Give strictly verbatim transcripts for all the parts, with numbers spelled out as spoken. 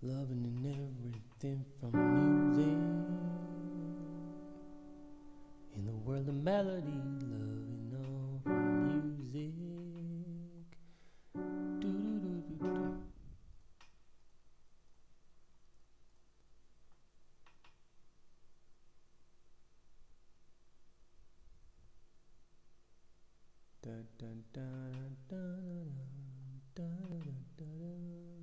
loving in everything from music. In the world of melody, loving all music. Do-do-do-do-do. Dun, dun, dun, dun, dun, dun, dun, dun.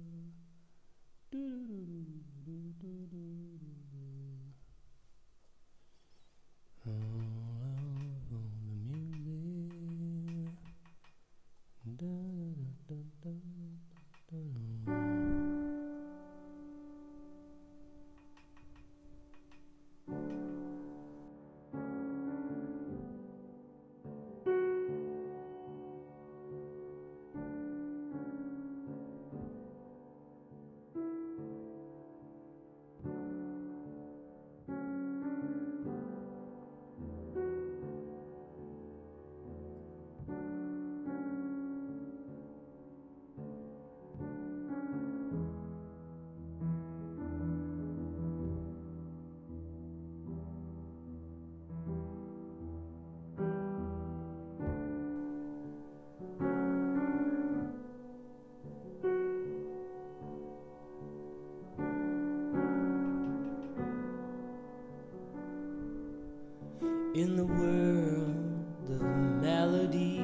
In the world of melodies,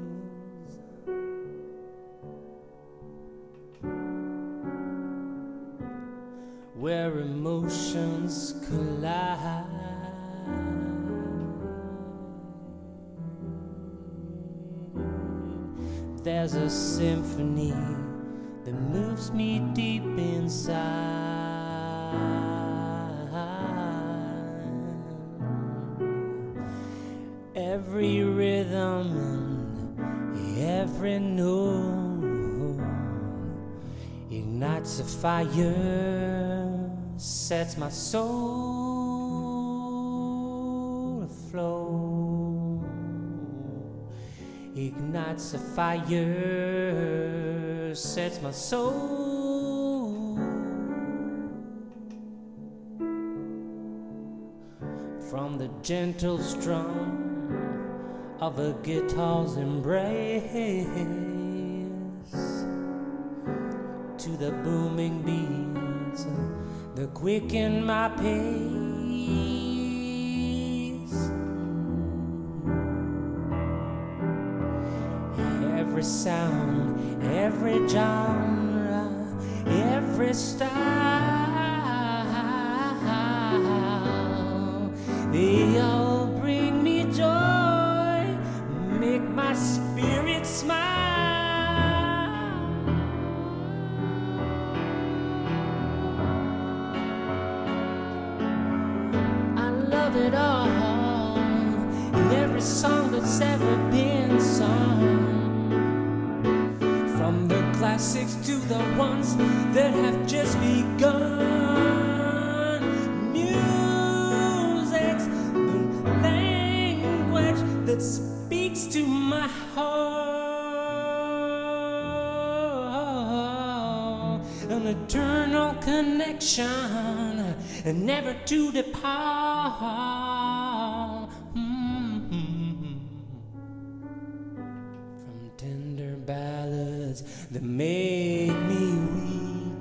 where emotions collide, there's a symphony that moves me deep inside. Every rhythm and every note ignites a fire, sets my soul afloat. Ignites a fire, sets my soul. From the gentle strum of a guitar's embrace to the booming beats that quicken my pace. Every sound, every genre, every style, they all bring me joy, make my spirit smile. I love it all, every song that's ever been sung, from the classics to the ones that have just begun. Music's the language that speaks to my heart, an eternal connection, and never to depart. Mm-hmm. From tender ballads that make me weep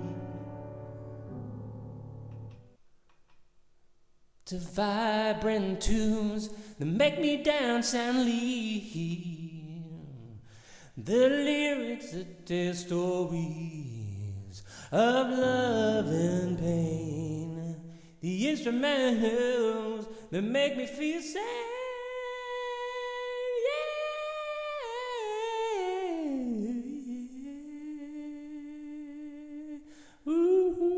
to vibrant tunes that make me dance and leap, the lyrics that tell stories of love and pain, the instrumentals that make me feel sad. Yeah. Ooh.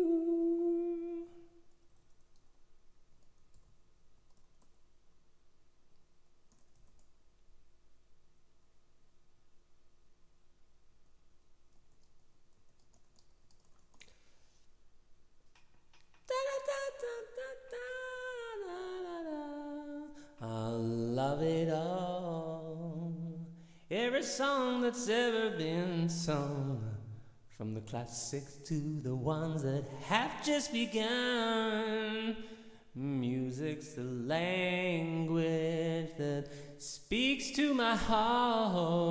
I love it all, every song that's ever been sung, From the classics to the ones that have just begun. Music's the language that speaks to my heart.